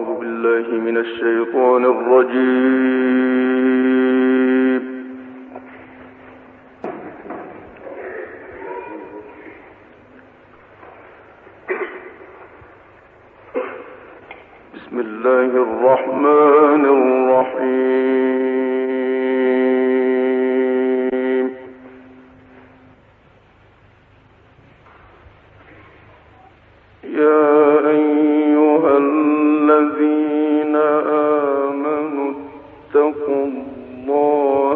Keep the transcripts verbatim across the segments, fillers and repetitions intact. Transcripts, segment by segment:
أعوذ بالله من الشيطان الرجيم. بسم الله الرحمن الرحيم. يا أيها الذين آمنوا اتقوا الله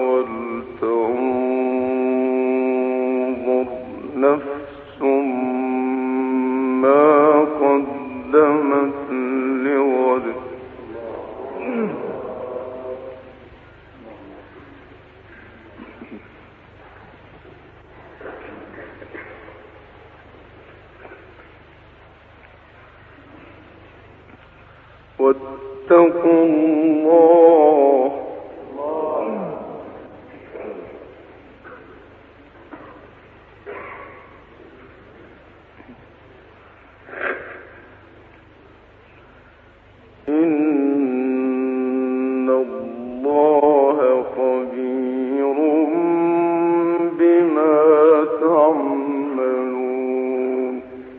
ولتنظر نفس ما قدمت لغد واتقوا الله إن الله خبير بما تعملون.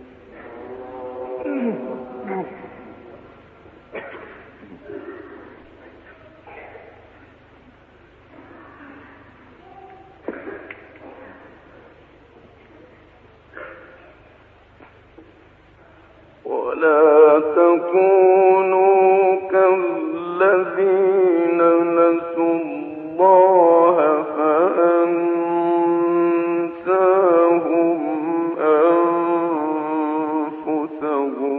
ولا تكونوا كالذين نسوا الله فأنساهم أنفسهم.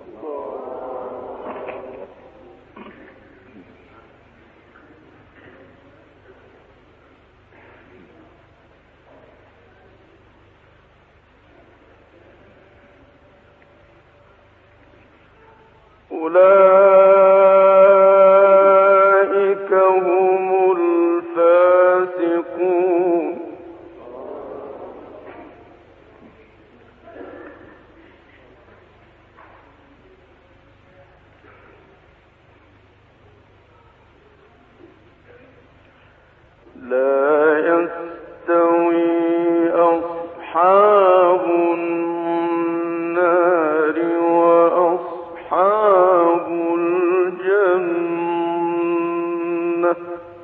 أولئك هم الفاسقون. لا يستوي أصحاب النار وأصحاب الجنة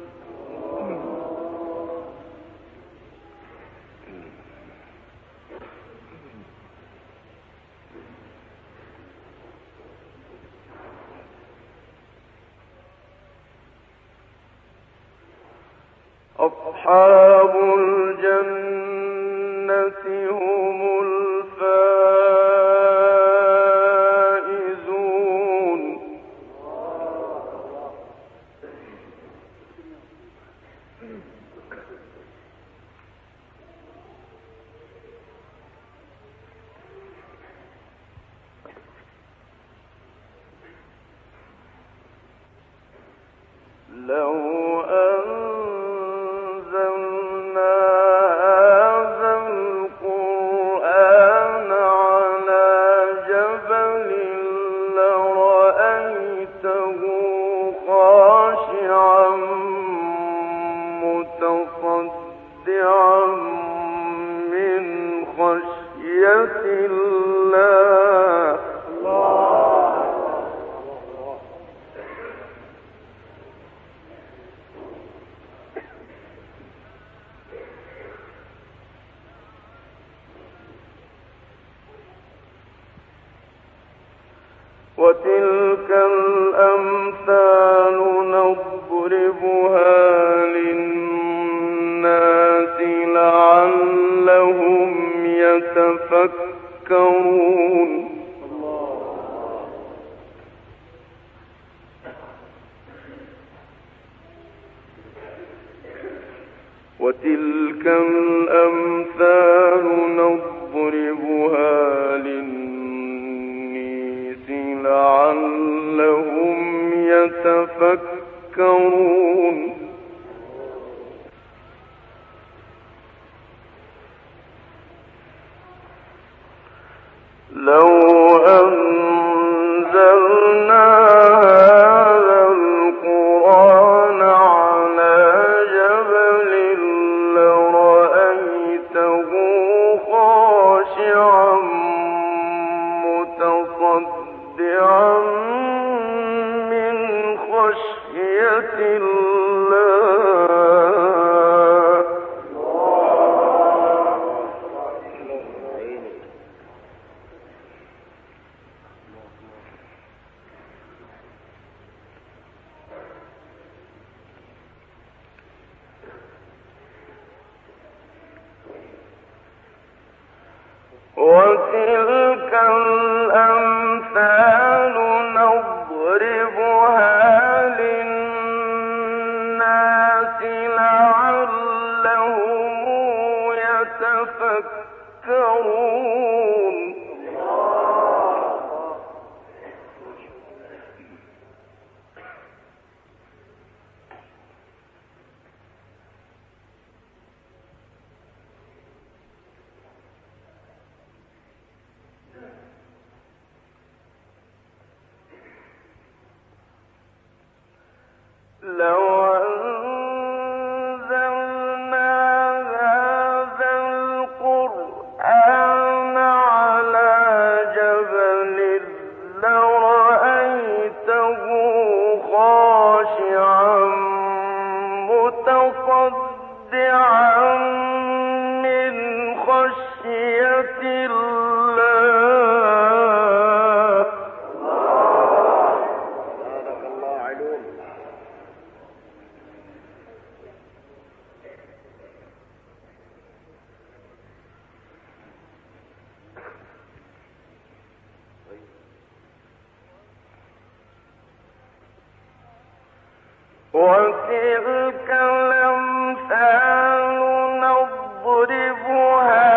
أصحاب الجنة هم الفائزون. لو أنزلنا هذا القرآن على جبل لرأيته خاشعا متصدعا من خشية الله. وتلك الأمثال نضربها للناس لعلهم يتفكرون. وتلك الأمثال نضربها للناس لعلهم يتفكرون. لو أنزلنا وتلك الأمثال نضربها للناس لعلهم يتفكرون. لو أنزلنا هذا القرآن على جبل لرأيته خاشعا متصدعا من خشية الله. بارك الله عليك. وتلك الأمثال نضربها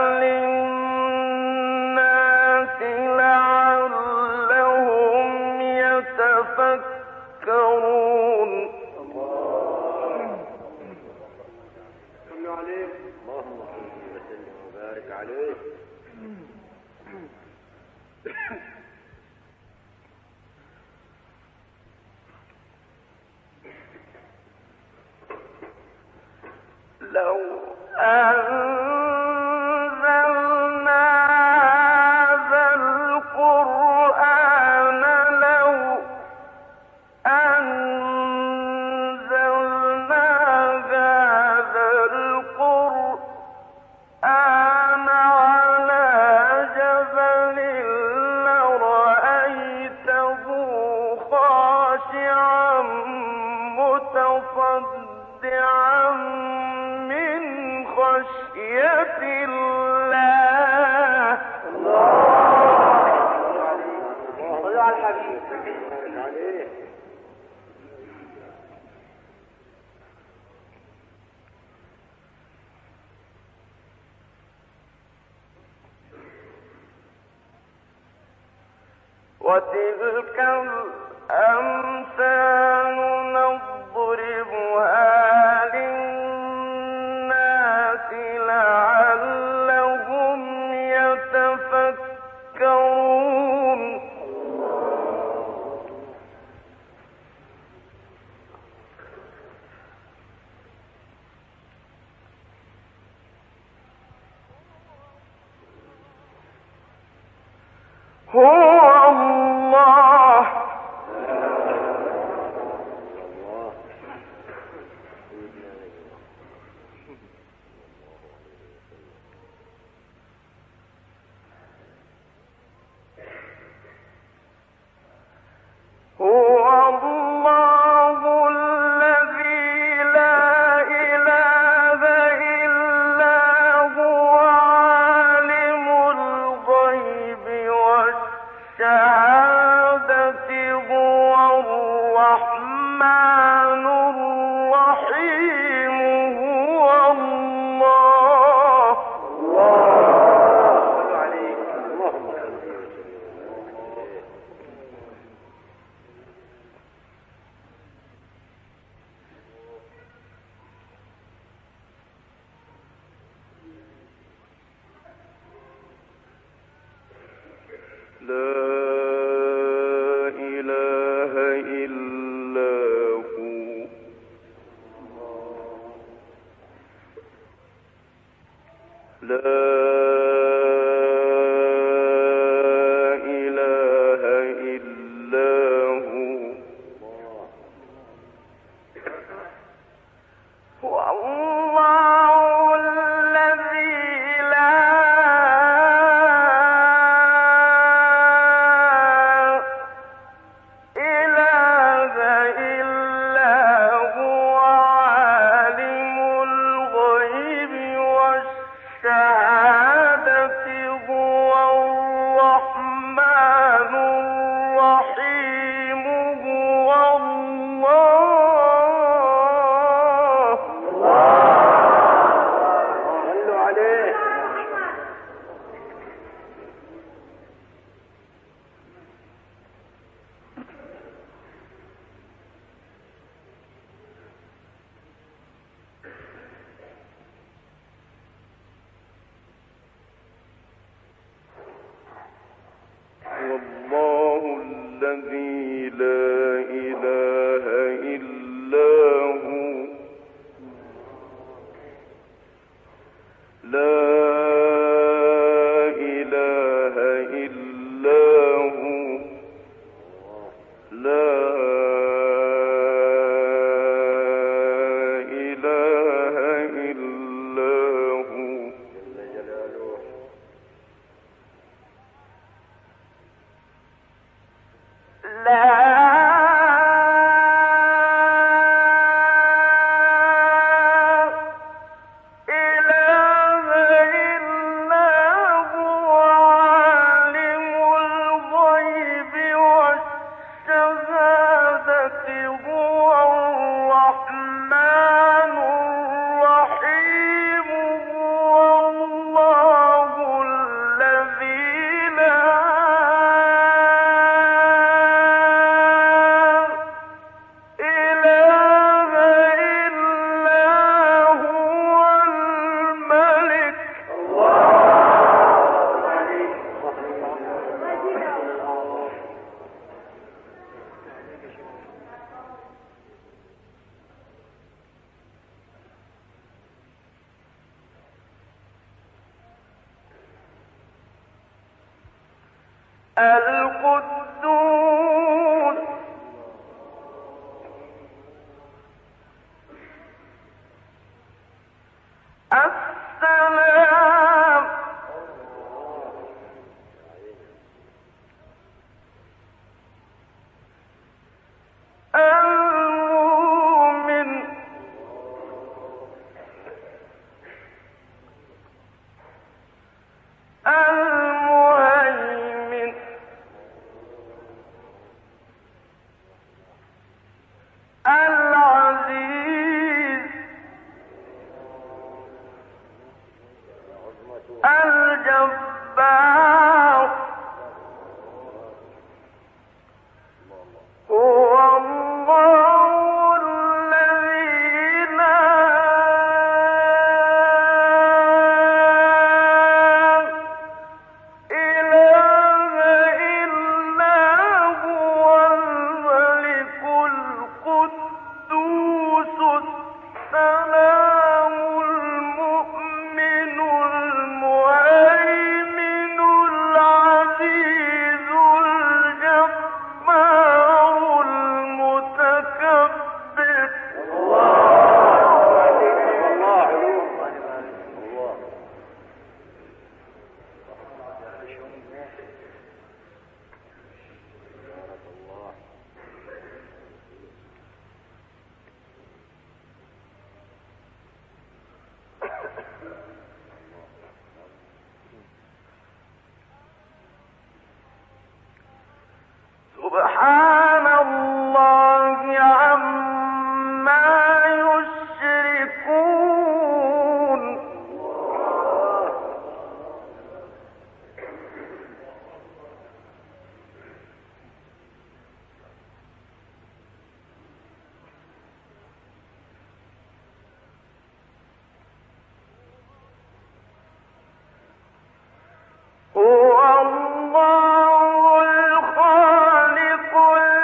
للناس لعلهم يتفكرون. صلوا عليه. اللهم صل وسلم وبارك عليه. لو أنزلنا هذا القرآن لو أنزلنا هذا القرآن على جبل لرأيته خاشعا متصدعا من خشية الله. صلوا على الحبيب. بارك عليه. وتلك الأمثال نضربها للناس لعلهم يتفكرون. هو الله هو الله الذي لا إله إلا هو عالم الغيب والشهادة هو الرحمن الرحيم. هو الله. صلوا عليه. اللهم صل وسلم. لا إله إلا هو. لا إله إلا هو. الله الذي لا إله إلا هو لا إله إلا هو لا إله إلا هو القدوس السلام المؤمن المهيمن العزيز الجبار هو الله الذي لا إله إلا هو الملك القدوس السلام المؤمن المهيمن العزيز الجبار المتكبر سبحان الله عما يشركون هو الله الخالق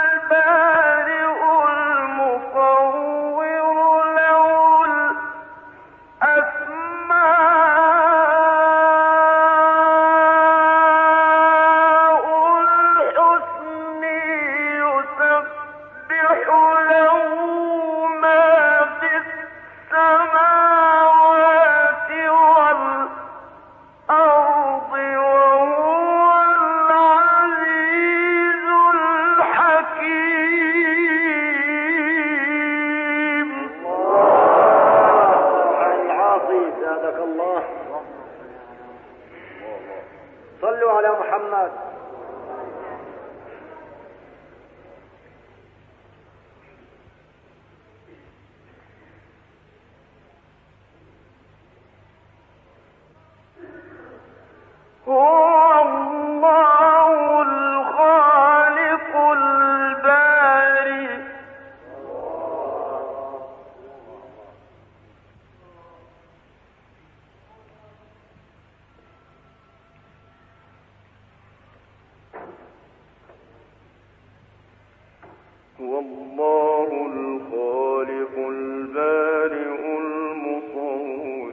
والله الخالق البارئ المصور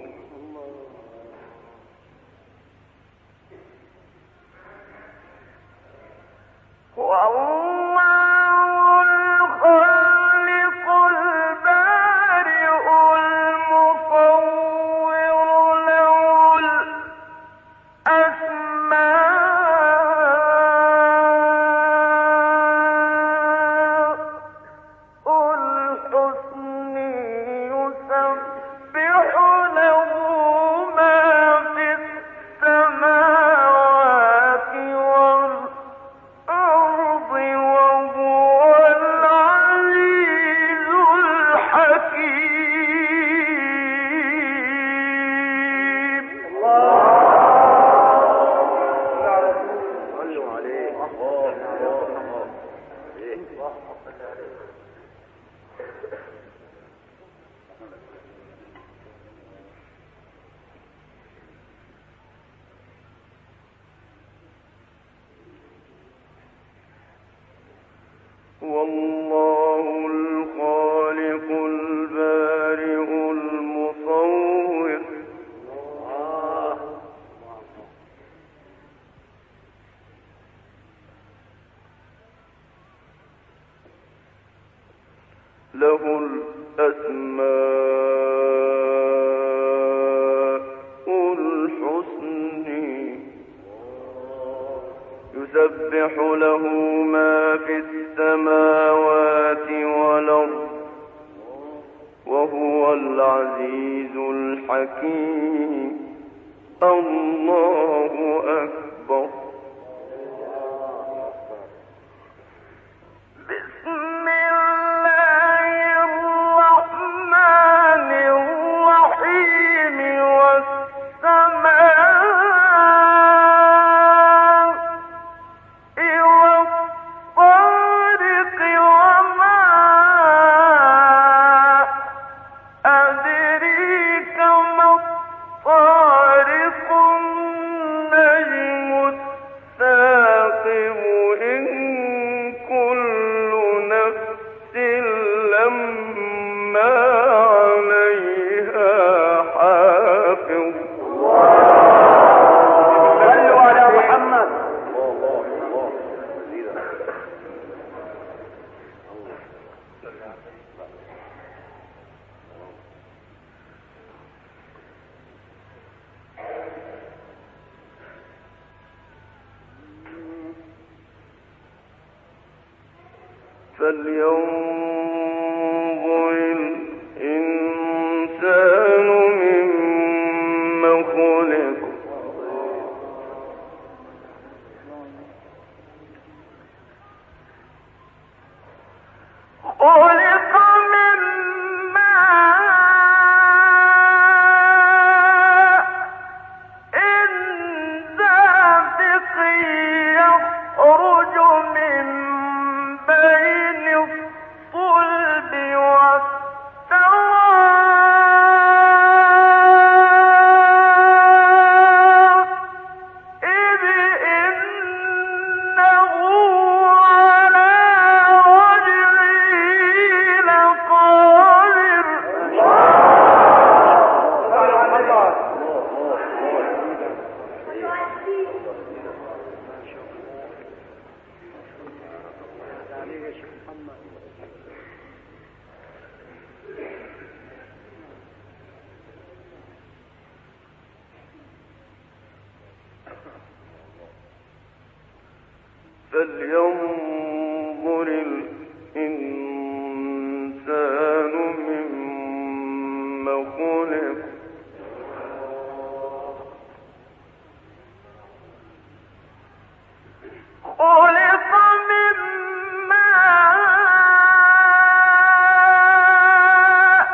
والله الخالق البارئ المصور له الأسماء الحسنى يسبح له ما في السماوات والأرض وهو العزيز الحكيم الله أكبر بسم الله الرحمن الرحيم والسماء فلينظر الإنسان مما خلق خلق من ماء دافق يخرج من بين الصلب والترائب إذ إنه على رجعه لقادر فلينظر الإنسان مما خلق خلق من ماء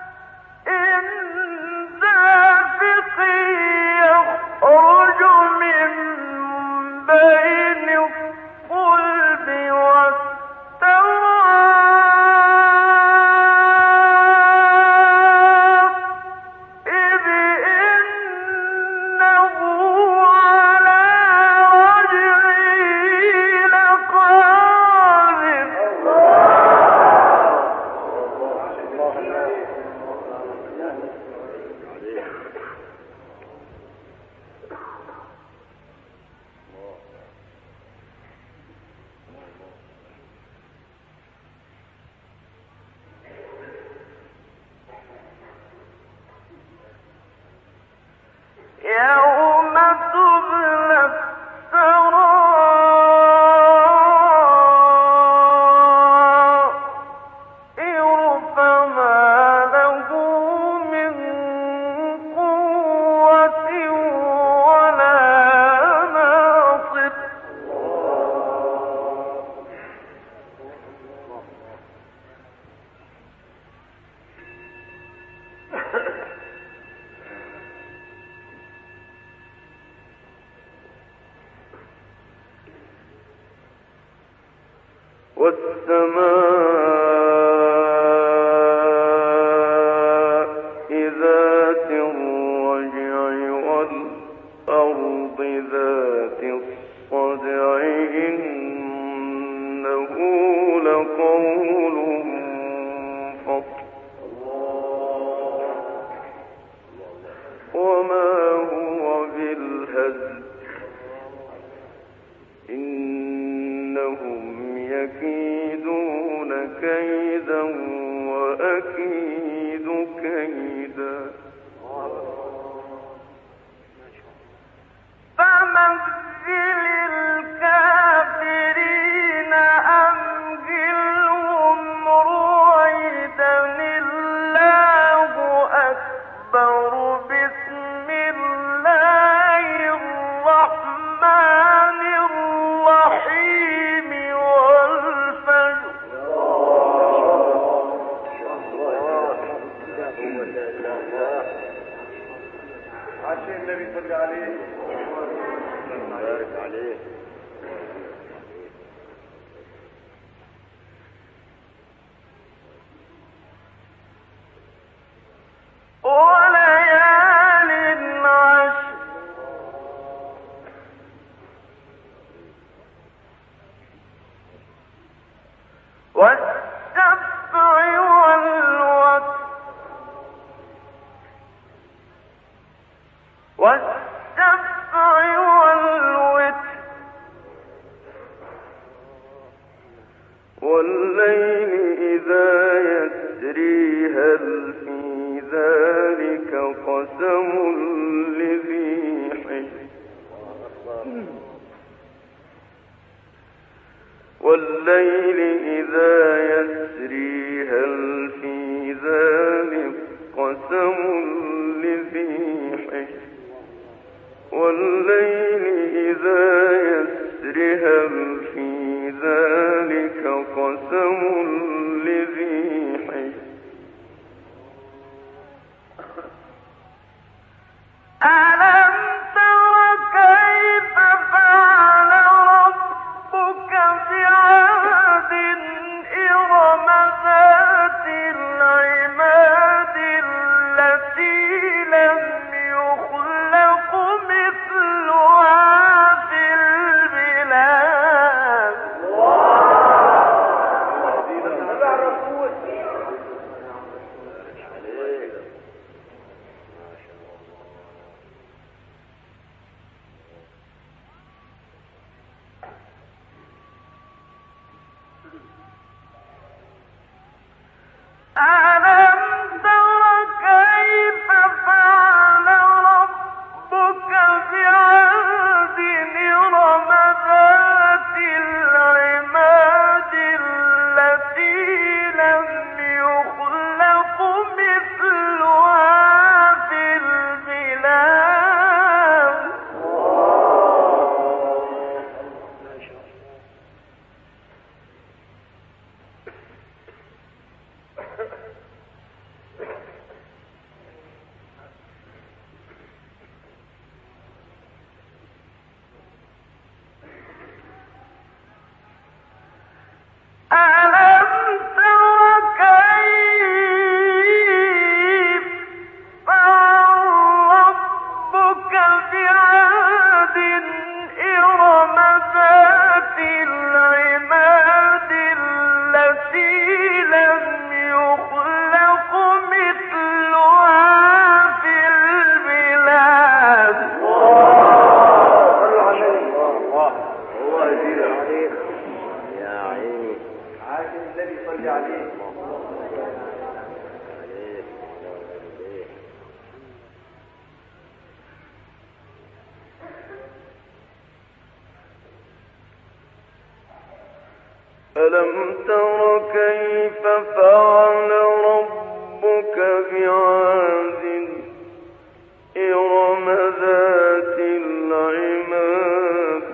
دافق يخرج من بين الصلب والسماء ذات الرجع والأرض ذات الصدع إنه لقول فصل وما هو بالهزل إنهم يكيدون كيدا وأكيد كيدا فمهل الكافرين أمهلهم رويدا الله أكبر بسم الله الرحمن الرحيم والفجر عشان النبي صلى عليه بارك عليه وليال عشر والشفع والوتر والشفع والوتر والليل إذا يسري هل في ذلك قسم لذي حجر والليل إذا يسري هل في ذلك قسم لذي حجر والليل إذا يسري هل في ذلك قسم لذي حجر ألم تر كيف فعل ربك بعاد إرم ذات العماد التي لم يخلق مثلها في البلاد ألم تر كيف فعل ربك بعاد إرم ذات العماد التي لم يخلق مثلها في البلاد ألم تر كيف فعل ربك بعاد إرم ذات العماد التي لم يخلق مثلها في البلاد هو يزيد عليك يا عيني عاشر النبي صلى عليه ألم تر كيف فعل ربك بعاد إرم ذات العماد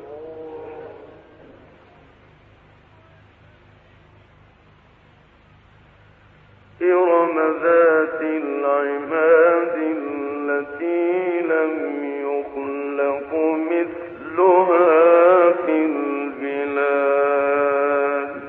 إرم ذات العماد التي لم يخلق مثلها في البلاد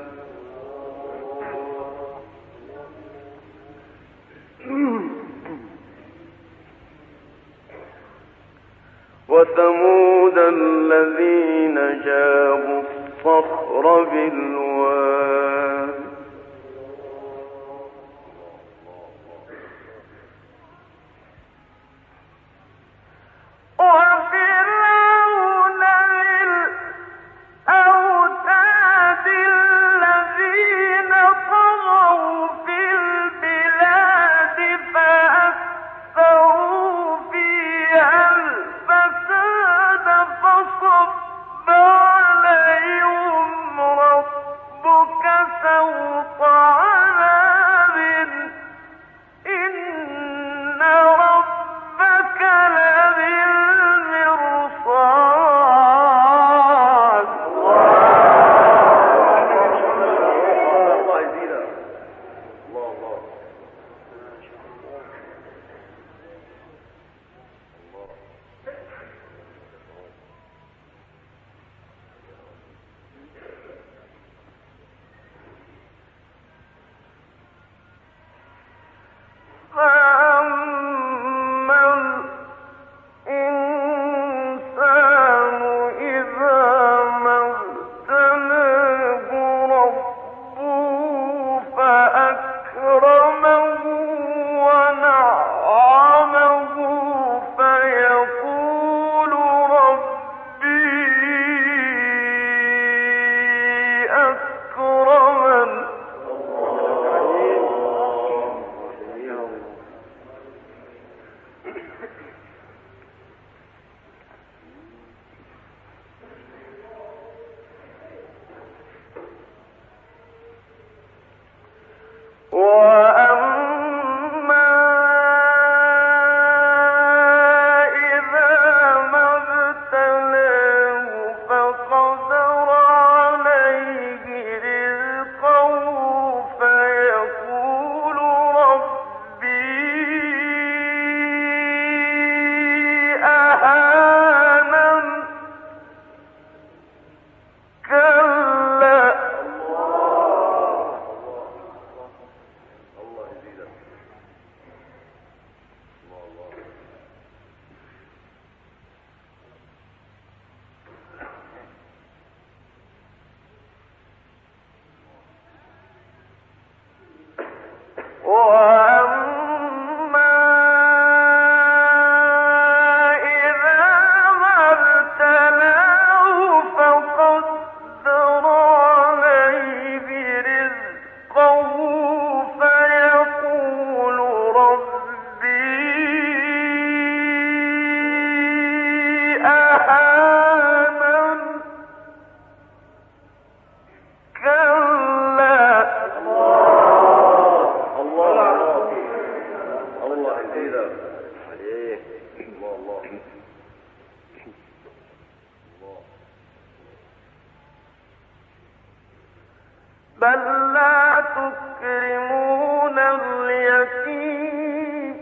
بل لا تكرمون اليتيم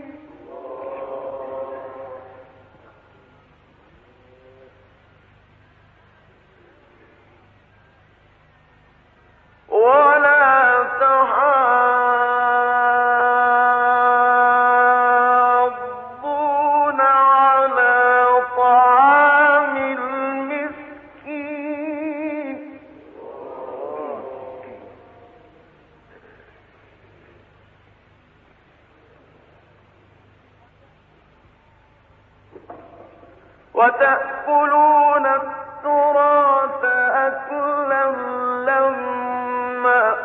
ولا تحاضون على طعام المسكين وتأكلون التراث أكلا لما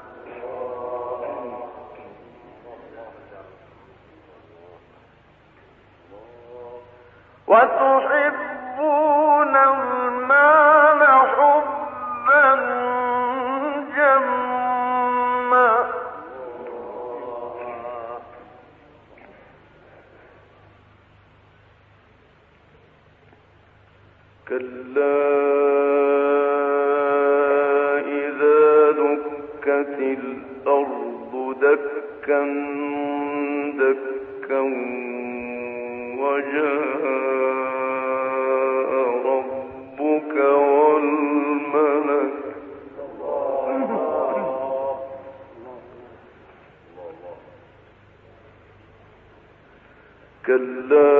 وتحبون المال حبا جما كلا إذا دكت الأرض دكا دكا وجاء ربك والملك كلا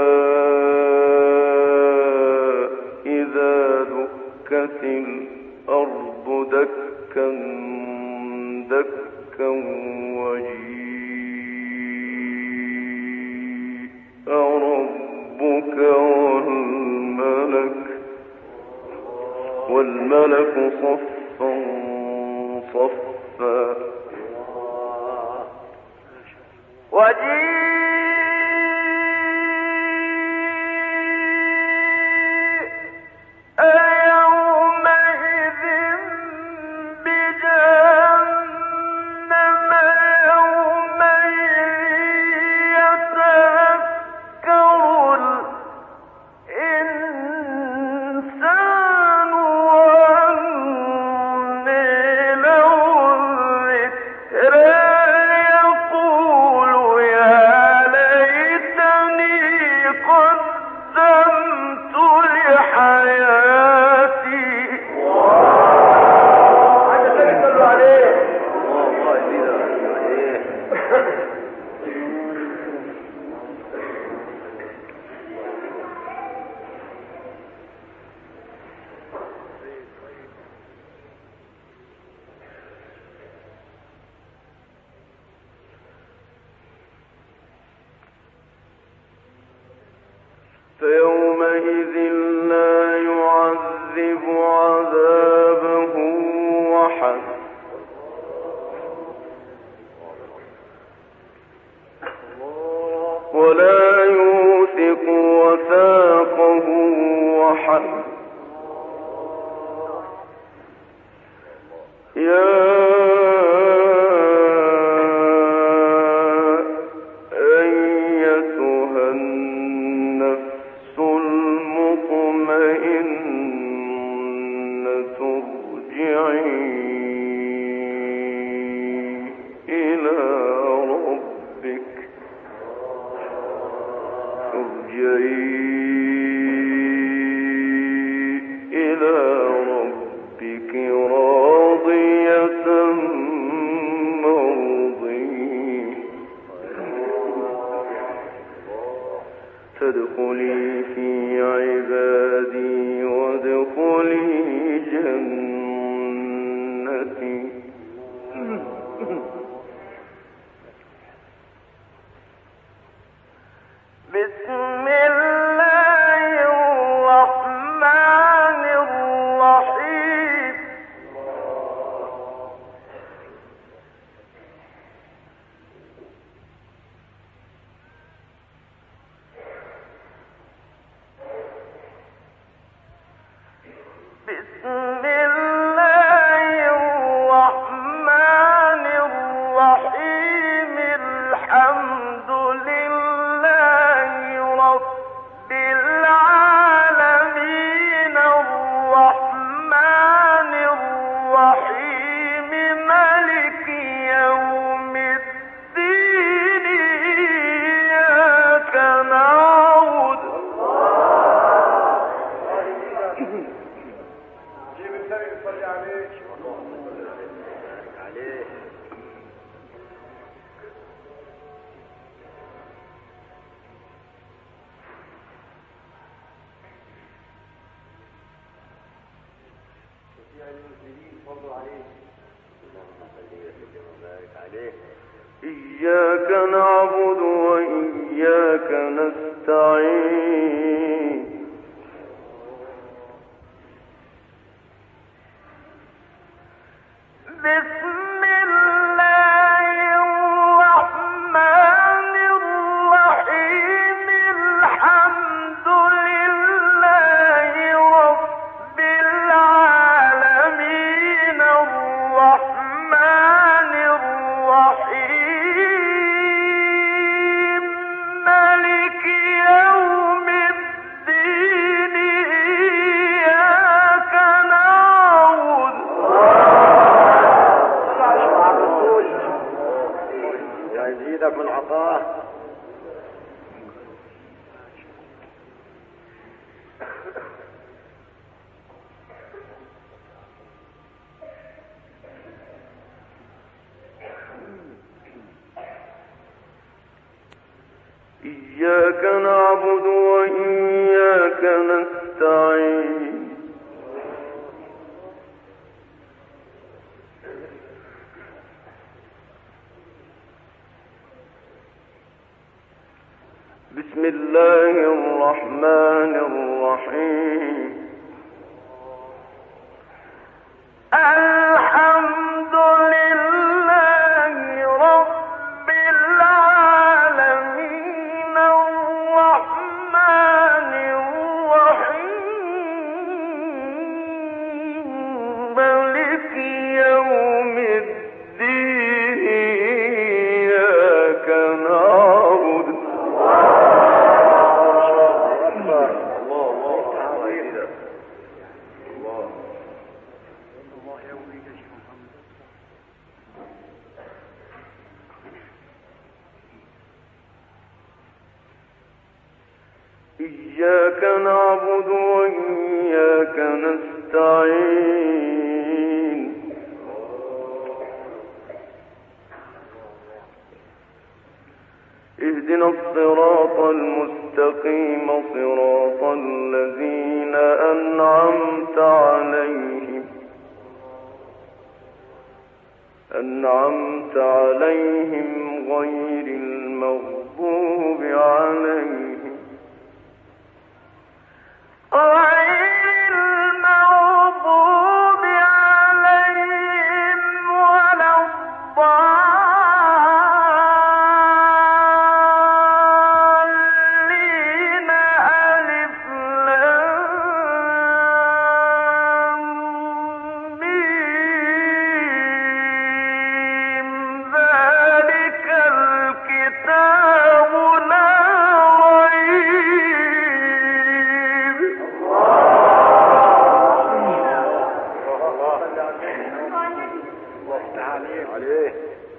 إذا دكت الأرض دكا دكا وجيء ربك والملك والملك صفا صفا وجيء فيومئذ لا يعذب عذابه أحد ولا يوثق وثاقه أحد يا إياك نعبد وإياك نستعين بسم الله الرحمن الرحيم الحمد لله رب العالمين الرحمن الرحيم مالك يوم الدين إياك نعبد يزيدك من عطاه. إياك نعبد وإياك نستعين بسم الله الرحمن الرحيم الحمد لله رب العالمين الرحمن الرحيم مالك يوم الدين إياك نعبد إياك نعبد وإياك نستعين اهدنا الصراط المستقيم صراط الذين أنعمت عليهم أنعمت عليهم غير المغضوب عليهم غير المغضوب عليهم ولا الضالين ألف لام ميم ذلك الكتاب لا ريب عليه.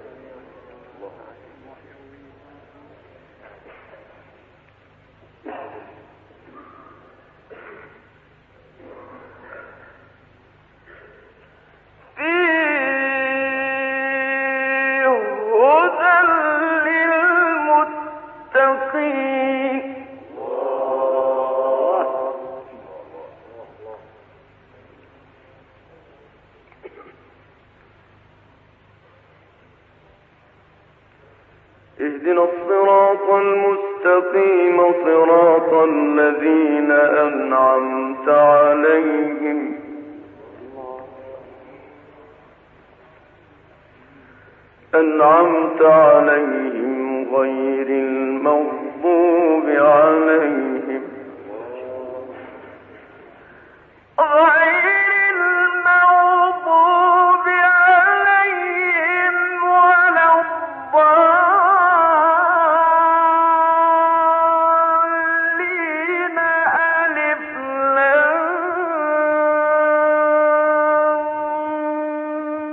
فيه هدى للمتقين اهدنا الصراط المستقيم صراط الذين أنعمت عليهم أنعمت عليهم غير المغضوب عليهم غير المغضوب عليهم ولا الضالين ألف لام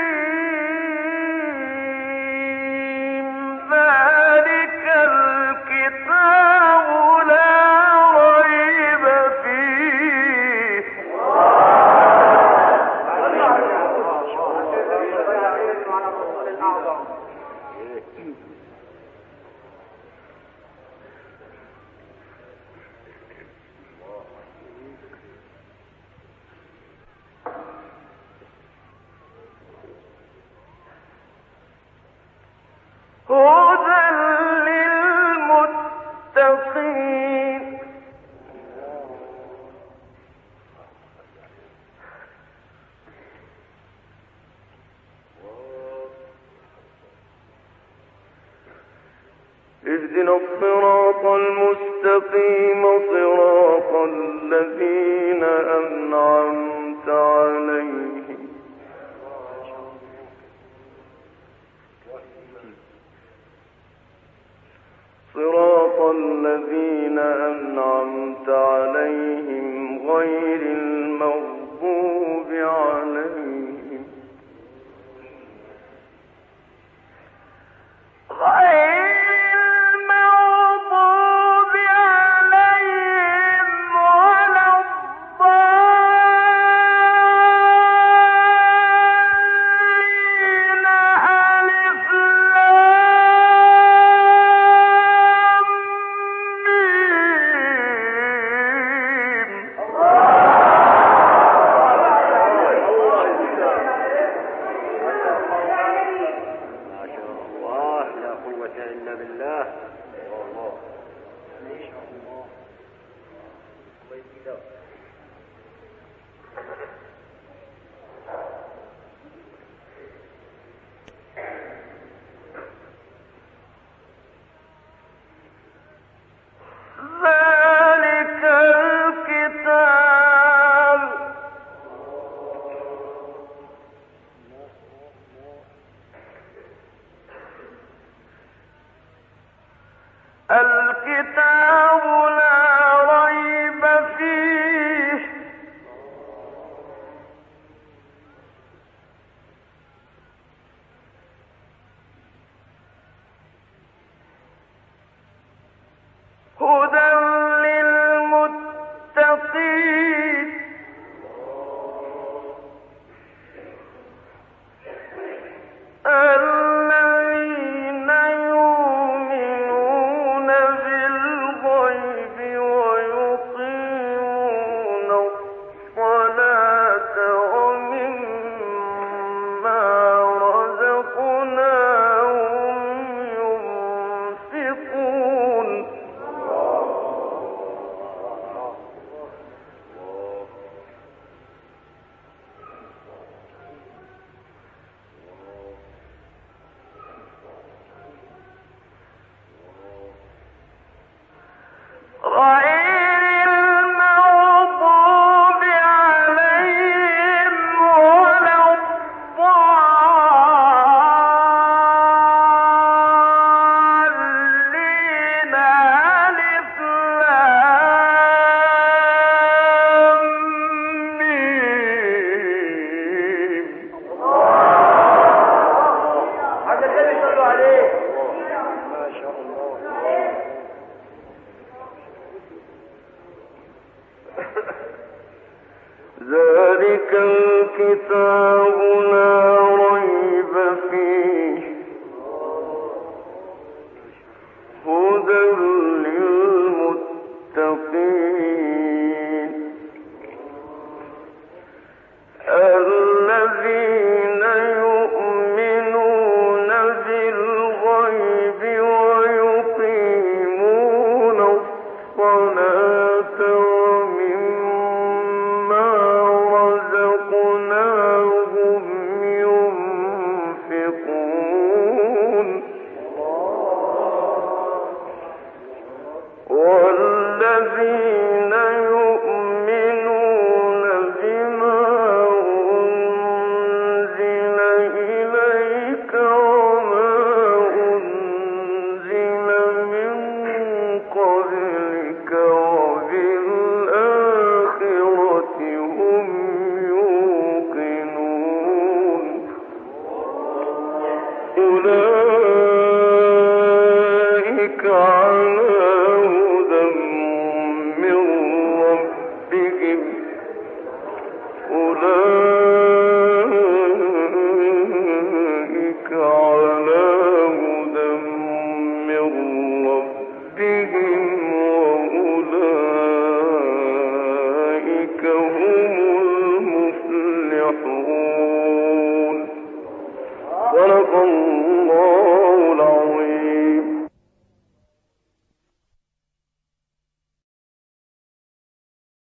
ميم ذلك الكتاب لا ريب فيه هدى للمتقين اهدنا الصراط المستقيم صراط الذين أنعمت عليهم صراط الذين أنعمت عليهم غير المغضوب عليهم غير الكتاب لا ريب فيه هدى